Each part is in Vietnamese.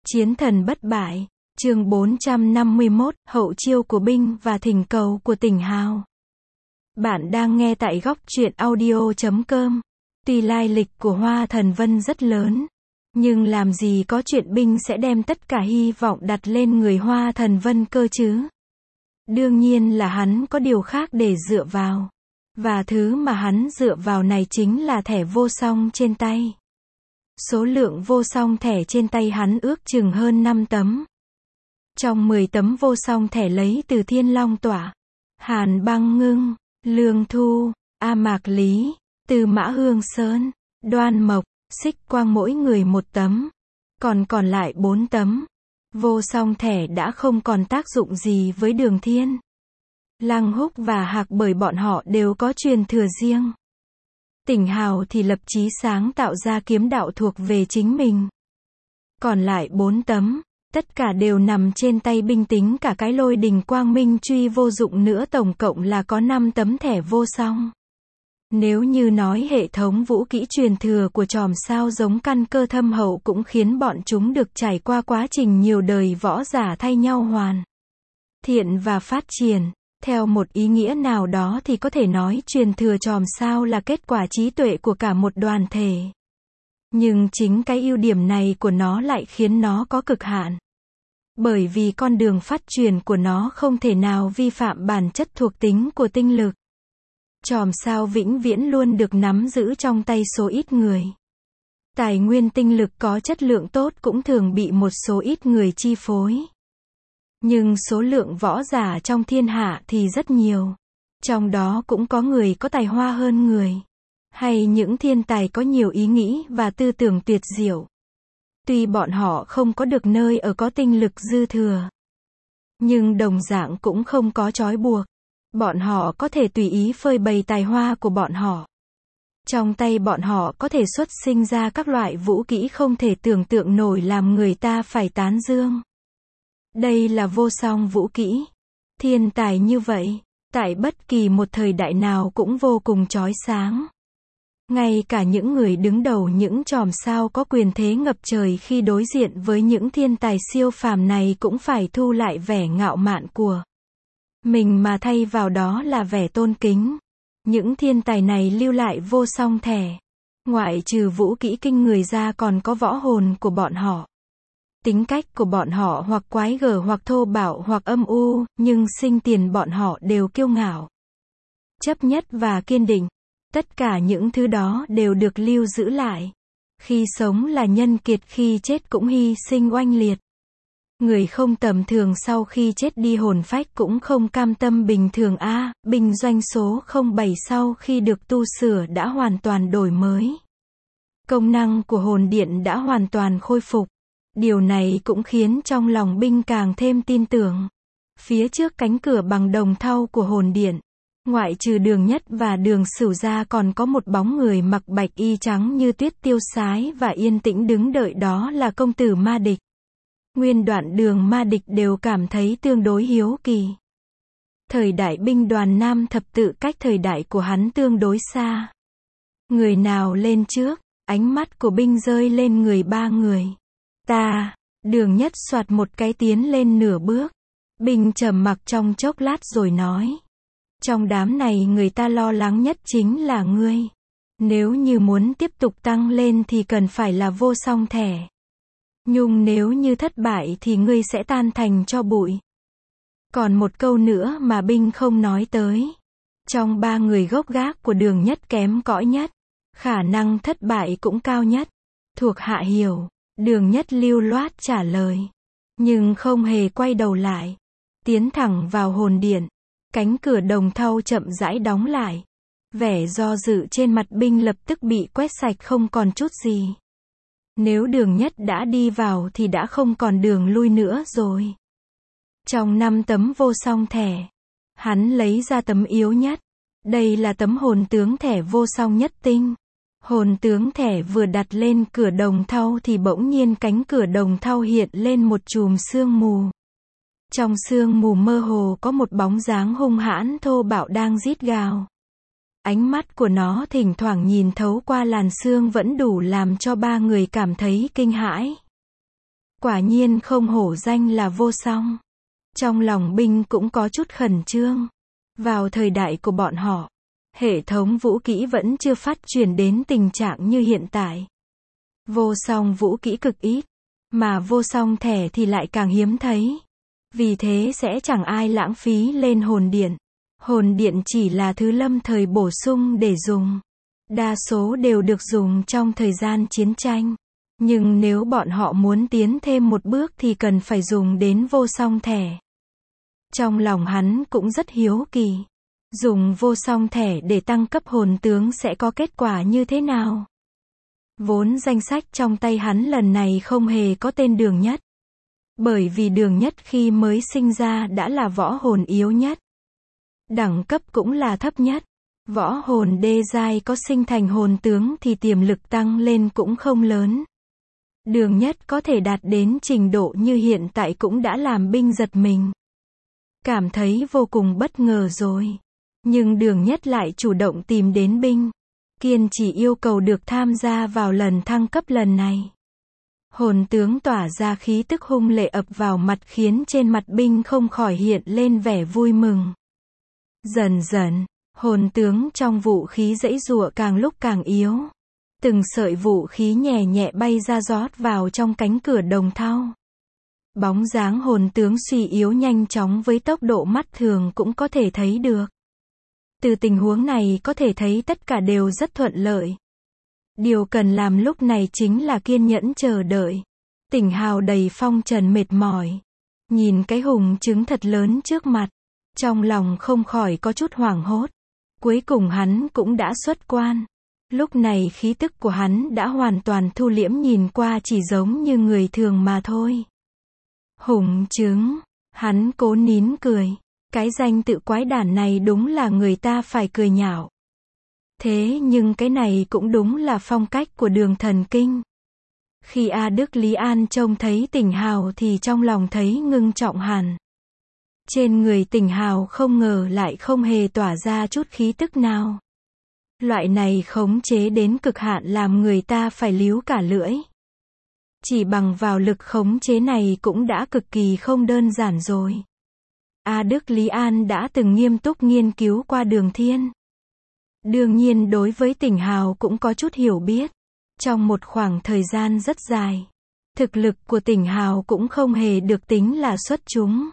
Chiến thần bất bại, chương 451, hậu chiêu của binh và thỉnh cầu của Tỉnh Hào. Bạn đang nghe tại góc truyện audio.com. Tuy lai lịch của Hoa Thần Vân rất lớn, nhưng làm gì có chuyện binh sẽ đem tất cả hy vọng đặt lên người Hoa Thần Vân cơ chứ. Đương nhiên là hắn có điều khác để dựa vào. Và thứ mà hắn dựa vào này chính là thẻ vô song trên tay. Số lượng vô song thẻ trên tay hắn ước chừng hơn 5 tấm. Trong 10 tấm vô song thẻ lấy từ Thiên Long Tỏa, Hàn Băng Ngưng, Lương Thu, A Mạc Lý, Từ Mã Hương Sơn, Đoan Mộc, Xích Quang mỗi người một tấm. Còn lại 4 tấm. Vô song thẻ đã không còn tác dụng gì với Đường Thiên, Lăng Húc và Hạc bởi bọn họ đều có truyền thừa riêng. Tỉnh Hào thì lập chí sáng tạo ra kiếm đạo thuộc về chính mình. Còn lại 4 tấm, tất cả đều nằm trên tay binh, tính cả cái Lôi Đình Quang Minh Truy vô dụng nữa, tổng cộng là có 5 tấm thẻ vô song. Nếu như nói hệ thống vũ kỹ truyền thừa của chòm sao giống căn cơ thâm hậu cũng khiến bọn chúng được trải qua quá trình nhiều đời võ giả thay nhau hoàn thiện và phát triển. Theo một ý nghĩa nào đó thì có thể nói truyền thừa chòm sao là kết quả trí tuệ của cả một đoàn thể. Nhưng chính cái ưu điểm này của nó lại khiến nó có cực hạn. Bởi vì con đường phát triển của nó không thể nào vi phạm bản chất thuộc tính của tinh lực. Chòm sao vĩnh viễn luôn được nắm giữ trong tay số ít người. Tài nguyên tinh lực có chất lượng tốt cũng thường bị một số ít người chi phối. Nhưng số lượng võ giả trong thiên hạ thì rất nhiều. Trong đó cũng có người có tài hoa hơn người. Hay những thiên tài có nhiều ý nghĩ và tư tưởng tuyệt diệu. Tuy bọn họ không có được nơi ở có tinh lực dư thừa, nhưng đồng dạng cũng không có trói buộc. Bọn họ có thể tùy ý phơi bày tài hoa của bọn họ. Trong tay bọn họ có thể xuất sinh ra các loại vũ kỹ không thể tưởng tượng nổi làm người ta phải tán dương. Đây là vô song vũ kỹ. Thiên tài như vậy, tại bất kỳ một thời đại nào cũng vô cùng chói sáng. Ngay cả những người đứng đầu những chòm sao có quyền thế ngập trời khi đối diện với những thiên tài siêu phàm này cũng phải thu lại vẻ ngạo mạn của mình mà thay vào đó là vẻ tôn kính. Những thiên tài này lưu lại vô song thẻ. Ngoại trừ vũ kỹ kinh người ra còn có võ hồn của bọn họ. Tính cách của bọn họ hoặc quái gở hoặc thô bạo hoặc âm u, nhưng sinh tiền bọn họ đều kiêu ngạo, chấp nhất và kiên định. Tất cả những thứ đó đều được lưu giữ lại. Khi sống là nhân kiệt, khi chết cũng hy sinh oanh liệt. Người không tầm thường sau khi chết đi hồn phách cũng không cam tâm bình thường a. Binh doanh số 07 sau khi được tu sửa đã hoàn toàn đổi mới. Công năng của hồn điện đã hoàn toàn khôi phục. Điều này cũng khiến trong lòng binh càng thêm tin tưởng. Phía trước cánh cửa bằng đồng thau của hồn điện, ngoại trừ Đường Nhất và Đường Sửu ra còn có một bóng người mặc bạch y trắng như tuyết tiêu sái và yên tĩnh đứng đợi, đó là công tử Ma Địch. Nguyên đoạn Đường Ma Địch đều cảm thấy tương đối hiếu kỳ. Thời đại binh đoàn Nam Thập Tự cách thời đại của hắn tương đối xa. Người nào lên trước? Ánh mắt của binh rơi lên người ba người. Ta. Đường Nhất soạt một cái tiến lên nửa bước. Binh trầm mặc trong chốc lát rồi nói. Trong đám này người ta lo lắng nhất chính là ngươi. Nếu như muốn tiếp tục tăng lên thì cần phải là vô song thẻ. Nhưng nếu như thất bại thì ngươi sẽ tan thành tro bụi. Còn một câu nữa mà binh không nói tới. Trong ba người gốc gác của Đường Nhất kém cỏi nhất, khả năng thất bại cũng cao nhất. Thuộc hạ hiểu. Đường Nhất lưu loát trả lời. Nhưng không hề quay đầu lại. Tiến thẳng vào hồn điện. Cánh cửa đồng thau chậm rãi đóng lại. Vẻ do dự trên mặt binh lập tức bị quét sạch không còn chút gì. Nếu Đường Nhất đã đi vào thì đã không còn đường lui nữa rồi. Trong 5 tấm vô song thẻ, hắn lấy ra tấm yếu nhất. Đây là tấm hồn tướng thẻ vô song nhất tinh. Hồn tướng thẻ vừa đặt lên cửa đồng thau thì bỗng nhiên cánh cửa đồng thau hiện lên một chùm sương mù. Trong sương mù mơ hồ có một bóng dáng hung hãn thô bạo đang rít gào. Ánh mắt của nó thỉnh thoảng nhìn thấu qua làn sương vẫn đủ làm cho ba người cảm thấy kinh hãi. Quả nhiên không hổ danh là vô song. Trong lòng Binh cũng có chút khẩn trương. Vào thời đại của bọn họ, hệ thống vũ kỹ vẫn chưa phát triển đến tình trạng như hiện tại. Vô song vũ kỹ cực ít, mà vô song thẻ thì lại càng hiếm thấy. Vì thế sẽ chẳng ai lãng phí lên hồn điện. Hồn điện chỉ là thứ lâm thời bổ sung để dùng. Đa số đều được dùng trong thời gian chiến tranh. Nhưng nếu bọn họ muốn tiến thêm một bước thì cần phải dùng đến vô song thẻ. Trong lòng hắn cũng rất hiếu kỳ. Dùng vô song thẻ để tăng cấp hồn tướng sẽ có kết quả như thế nào? Vốn danh sách trong tay hắn lần này không hề có tên Đường Nhất. Bởi vì Đường Nhất khi mới sinh ra đã là võ hồn yếu nhất. Đẳng cấp cũng là thấp nhất. Võ hồn đê giai có sinh thành hồn tướng thì tiềm lực tăng lên cũng không lớn. Đường Nhất có thể đạt đến trình độ như hiện tại cũng đã làm Binh giật mình. Cảm thấy vô cùng bất ngờ rồi. Nhưng Đường Nhất lại chủ động tìm đến Binh. Kiên chỉ yêu cầu được tham gia vào lần thăng cấp lần này. Hồn tướng tỏa ra khí tức hung lệ ập vào mặt khiến trên mặt Binh không khỏi hiện lên vẻ vui mừng. Dần dần, hồn tướng trong vũ khí giãy giụa càng lúc càng yếu. Từng sợi vũ khí nhẹ nhẹ bay ra rót vào trong cánh cửa đồng thau. Bóng dáng hồn tướng suy yếu nhanh chóng với tốc độ mắt thường cũng có thể thấy được. Từ tình huống này có thể thấy tất cả đều rất thuận lợi. Điều cần làm lúc này chính là kiên nhẫn chờ đợi. Tỉnh Hào đầy phong trần mệt mỏi. Nhìn cái hùng trứng thật lớn trước mặt. Trong lòng không khỏi có chút hoảng hốt. Cuối cùng hắn cũng đã xuất quan. Lúc này khí tức của hắn đã hoàn toàn thu liễm, nhìn qua chỉ giống như người thường mà thôi. Hùng trứng. Hắn cố nín cười. Cái danh tự quái đản này đúng là người ta phải cười nhạo. Thế nhưng cái này cũng đúng là phong cách của Đường Thần Kinh. Khi A Đức Lý An trông thấy Tỉnh Hào thì trong lòng thấy ngưng trọng hẳn. Trên người Tỉnh Hào không ngờ lại không hề tỏa ra chút khí tức nào. Loại này khống chế đến cực hạn làm người ta phải líu cả lưỡi. Chỉ bằng vào lực khống chế này cũng đã cực kỳ không đơn giản rồi. A Đức Lý An đã từng nghiêm túc nghiên cứu qua Đường Thiên. Đương nhiên đối với Tỉnh Hào cũng có chút hiểu biết. Trong một khoảng thời gian rất dài, thực lực của Tỉnh Hào cũng không hề được tính là xuất chúng.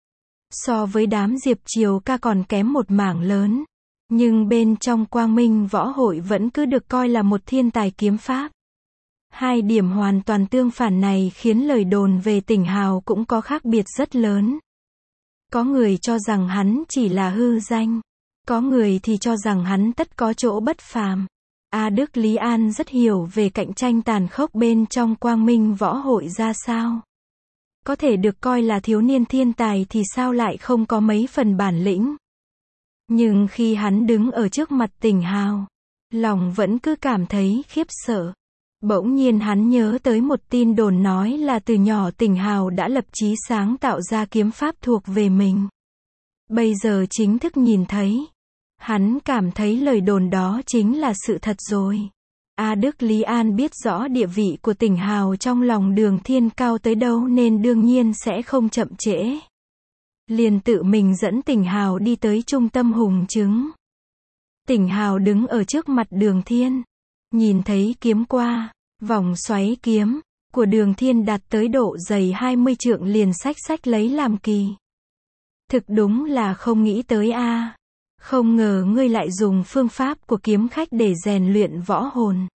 So với đám Diệp Triều Ca còn kém một mảng lớn. Nhưng bên trong Quang Minh Võ Hội vẫn cứ được coi là một thiên tài kiếm pháp. Hai điểm hoàn toàn tương phản này khiến lời đồn về Tỉnh Hào cũng có khác biệt rất lớn. Có người cho rằng hắn chỉ là hư danh. Có người thì cho rằng hắn tất có chỗ bất phàm. A Đức Lý An rất hiểu về cạnh tranh tàn khốc bên trong Quang Minh Võ Hội ra sao. Có thể được coi là thiếu niên thiên tài thì sao lại không có mấy phần bản lĩnh. Nhưng khi hắn đứng ở trước mặt Tỉnh Hào, lòng vẫn cứ cảm thấy khiếp sợ. Bỗng nhiên hắn nhớ tới một tin đồn nói là từ nhỏ Tỉnh Hào đã lập chí sáng tạo ra kiếm pháp thuộc về mình. Bây giờ chính thức nhìn thấy. Hắn cảm thấy lời đồn đó chính là sự thật rồi. A Đức Lý An biết rõ địa vị của Tỉnh Hào trong lòng Đường Thiên cao tới đâu nên đương nhiên sẽ không chậm trễ. Liền tự mình dẫn Tỉnh Hào đi tới trung tâm hùng trứng. Tỉnh Hào đứng ở trước mặt Đường Thiên. Nhìn thấy kiếm qua, vòng xoáy kiếm của Đường Thiên đạt tới độ dày 20 trượng liền xách lấy làm kỳ. Thực đúng là không nghĩ tới a. Không ngờ ngươi lại dùng phương pháp của kiếm khách để rèn luyện võ hồn.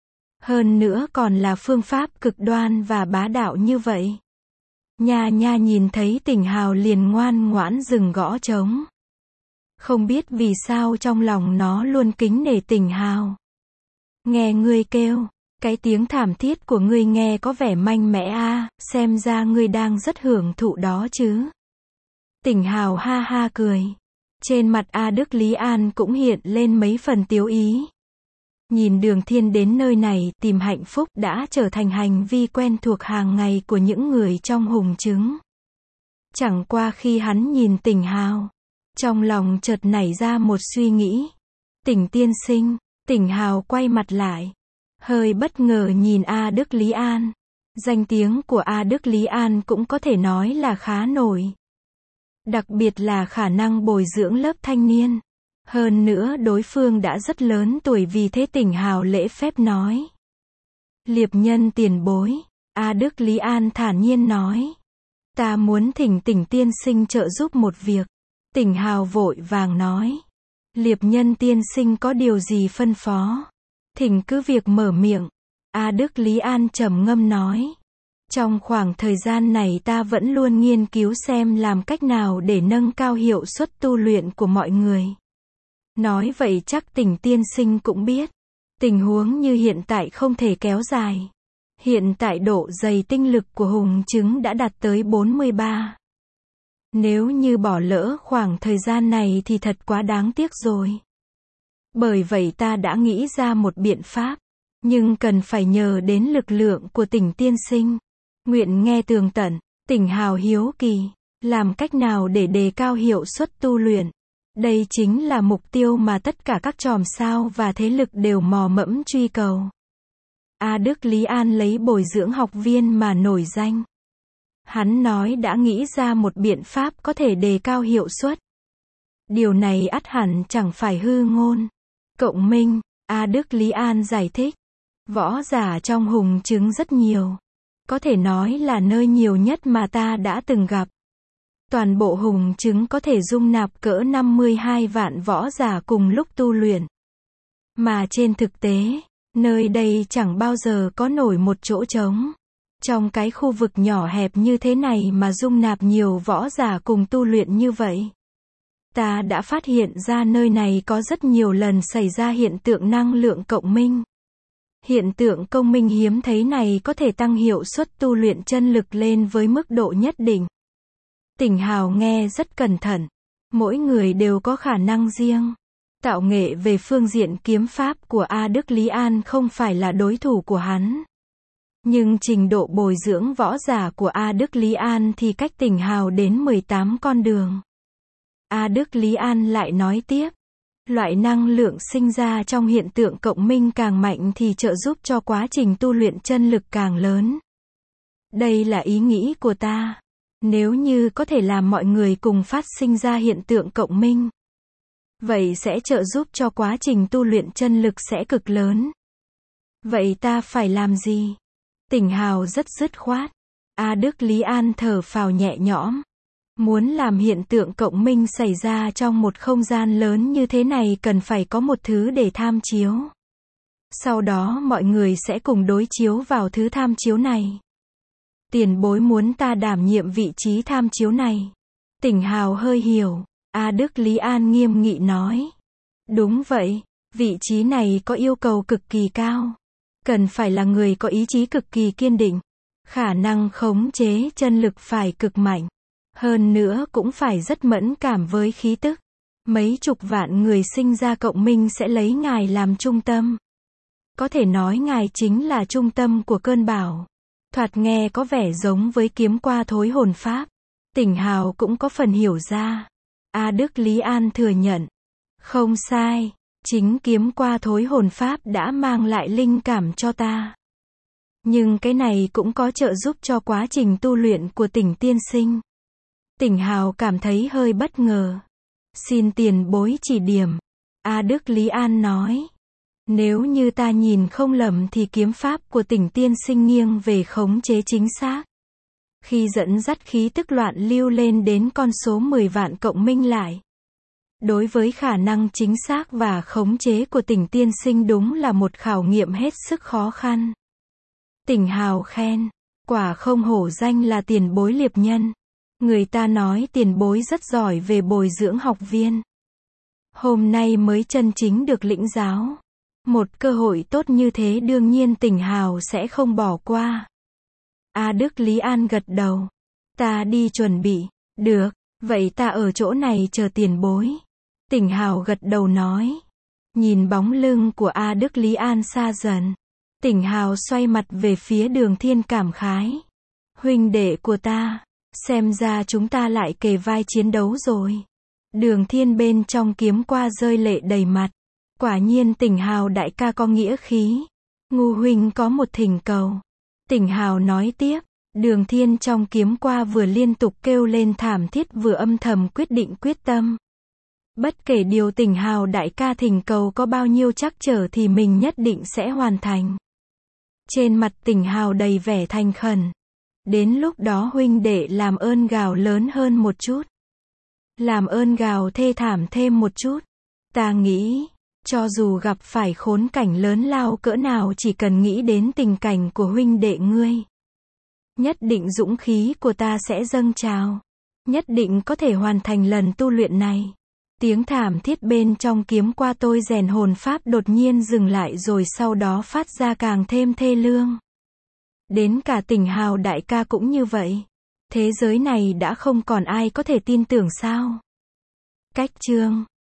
Hơn nữa còn là phương pháp cực đoan và bá đạo như vậy. Nha nhìn thấy Tỉnh Hào liền ngoan ngoãn dừng gõ trống. Không biết vì sao trong lòng nó luôn kính nể Tỉnh Hào. Nghe ngươi kêu, cái tiếng thảm thiết của ngươi nghe có vẻ mạnh mẽ a, xem ra ngươi đang rất hưởng thụ đó chứ. Tỉnh Hào ha ha cười. Trên mặt A Đức Lý An cũng hiện lên mấy phần tiếu ý. Nhìn Đường Thiên đến nơi này tìm hạnh phúc đã trở thành hành vi quen thuộc hàng ngày của những người trong hùng trứng. Chẳng qua khi hắn nhìn Tỉnh Hào, trong lòng chợt nảy ra một suy nghĩ. Tỉnh tiên sinh. Tỉnh Hào quay mặt lại, hơi bất ngờ nhìn A Đức Lý An. Danh tiếng của A Đức Lý An cũng có thể nói là khá nổi. Đặc biệt là khả năng bồi dưỡng lớp thanh niên. Hơn nữa đối phương đã rất lớn tuổi, vì thế Tỉnh Hào lễ phép nói. Liệp nhân tiền bối, A Đức Lý An thản nhiên nói. Ta muốn thỉnh Tỉnh tiên sinh trợ giúp một việc. Tỉnh Hào vội vàng nói. Liệp nhân tiên sinh có điều gì phân phó? Thỉnh cứ việc mở miệng. A Đức Lý An trầm ngâm nói. Trong khoảng thời gian này ta vẫn luôn nghiên cứu xem làm cách nào để nâng cao hiệu suất tu luyện của mọi người. Nói vậy chắc Tỉnh tiên sinh cũng biết. Tình huống như hiện tại không thể kéo dài. Hiện tại độ dày tinh lực của Hùng Trứng đã đạt tới 43. Nếu như bỏ lỡ khoảng thời gian này thì thật quá đáng tiếc rồi. Bởi vậy ta đã nghĩ ra một biện pháp. Nhưng cần phải nhờ đến lực lượng của Tỉnh tiên sinh. Nguyện nghe tường tận. Tỉnh Hào hiếu kỳ. Làm cách nào để đề cao hiệu suất tu luyện? Đây chính là mục tiêu mà tất cả các chòm sao và thế lực đều mò mẫm truy cầu. A Đức Lý An lấy bồi dưỡng học viên mà nổi danh. Hắn nói đã nghĩ ra một biện pháp có thể đề cao hiệu suất. Điều này ắt hẳn chẳng phải hư ngôn. Cộng minh, A Đức Lý An giải thích. Võ giả trong Hùng Trứng rất nhiều. Có thể nói là nơi nhiều nhất mà ta đã từng gặp. Toàn bộ Hùng Trứng có thể dung nạp cỡ 52 vạn võ giả cùng lúc tu luyện. Mà trên thực tế, nơi đây chẳng bao giờ có nổi một chỗ trống. Trong cái khu vực nhỏ hẹp như thế này mà dung nạp nhiều võ giả cùng tu luyện như vậy. Ta đã phát hiện ra nơi này có rất nhiều lần xảy ra hiện tượng năng lượng cộng minh. Hiện tượng công minh hiếm thấy này có thể tăng hiệu suất tu luyện chân lực lên với mức độ nhất định. Tỉnh Hào nghe rất cẩn thận. Mỗi người đều có khả năng riêng. Tạo nghệ về phương diện kiếm pháp của A Đức Lý An không phải là đối thủ của hắn. Nhưng trình độ bồi dưỡng võ giả của A Đức Lý An thì cách Tỉnh Hào đến 18 con đường. A Đức Lý An lại nói tiếp. Loại năng lượng sinh ra trong hiện tượng cộng minh càng mạnh thì trợ giúp cho quá trình tu luyện chân lực càng lớn. Đây là ý nghĩ của ta. Nếu như có thể làm mọi người cùng phát sinh ra hiện tượng cộng minh, vậy sẽ trợ giúp cho quá trình tu luyện chân lực sẽ cực lớn. Vậy ta phải làm gì? Tỉnh Hào rất dứt khoát. A Đức Lý An thở phào nhẹ nhõm. Muốn làm hiện tượng cộng minh xảy ra trong một không gian lớn như thế này cần phải có một thứ để tham chiếu. Sau đó mọi người sẽ cùng đối chiếu vào thứ tham chiếu này. Tiền bối muốn ta đảm nhiệm vị trí tham chiếu này. Tỉnh Hào hơi hiểu. A Đức Lý An nghiêm nghị nói. Đúng vậy, vị trí này có yêu cầu cực kỳ cao. Cần phải là người có ý chí cực kỳ kiên định. Khả năng khống chế chân lực phải cực mạnh. Hơn nữa cũng phải rất mẫn cảm với khí tức. Mấy chục vạn người sinh ra cộng minh sẽ lấy ngài làm trung tâm. Có thể nói ngài chính là trung tâm của cơn bão. Thoạt nghe có vẻ giống với kiếm qua thối hồn pháp. Tỉnh Hào cũng có phần hiểu ra. A Đức Lý An thừa nhận. Không sai, chính kiếm qua thối hồn pháp đã mang lại linh cảm cho ta. Nhưng cái này cũng có trợ giúp cho quá trình tu luyện của Tỉnh tiên sinh. Tỉnh Hào cảm thấy hơi bất ngờ. Xin tiền bối chỉ điểm. A Đức Lý An nói. Nếu như ta nhìn không lầm thì kiếm pháp của Tỉnh tiên sinh nghiêng về khống chế chính xác. Khi dẫn dắt khí tức loạn lưu lên đến con số 10 vạn cộng minh lại. Đối với khả năng chính xác và khống chế của Tỉnh tiên sinh đúng là một khảo nghiệm hết sức khó khăn. Tỉnh Hào khen. Quả không hổ danh là tiền bối liệp nhân. Người ta nói tiền bối rất giỏi về bồi dưỡng học viên. Hôm nay mới chân chính được lĩnh giáo. Một cơ hội tốt như thế đương nhiên Tỉnh Hào sẽ không bỏ qua. A Đức Lý An gật đầu. Ta đi chuẩn bị. Được, vậy ta ở chỗ này chờ tiền bối. Tỉnh Hào gật đầu nói. Nhìn bóng lưng của A Đức Lý An xa dần. Tỉnh Hào xoay mặt về phía Đường Thiên cảm khái. Huynh đệ của ta, xem ra chúng ta lại kề vai chiến đấu rồi. Đường Thiên bên trong kiếm qua rơi lệ đầy mặt. Quả nhiên Tỉnh Hào đại ca có nghĩa khí. Ngu huynh có một thỉnh cầu. Tỉnh Hào nói tiếp, Đường Thiên trong kiếm qua vừa liên tục kêu lên thảm thiết vừa âm thầm quyết định quyết tâm. Bất kể điều Tỉnh Hào đại ca thỉnh cầu có bao nhiêu trắc trở thì mình nhất định sẽ hoàn thành. Trên mặt Tỉnh Hào đầy vẻ thành khẩn. Đến lúc đó huynh đệ làm ơn gào lớn hơn một chút. Làm ơn gào thê thảm thêm một chút. Ta nghĩ, cho dù gặp phải khốn cảnh lớn lao cỡ nào chỉ cần nghĩ đến tình cảnh của huynh đệ ngươi. Nhất định dũng khí của ta sẽ dâng trào. Nhất định có thể hoàn thành lần tu luyện này. Tiếng thảm thiết bên trong kiếm qua tôi rèn hồn pháp đột nhiên dừng lại rồi sau đó phát ra càng thêm thê lương. Đến cả Tỉnh Hào đại ca cũng như vậy. Thế giới này đã không còn ai có thể tin tưởng sao? Cách chương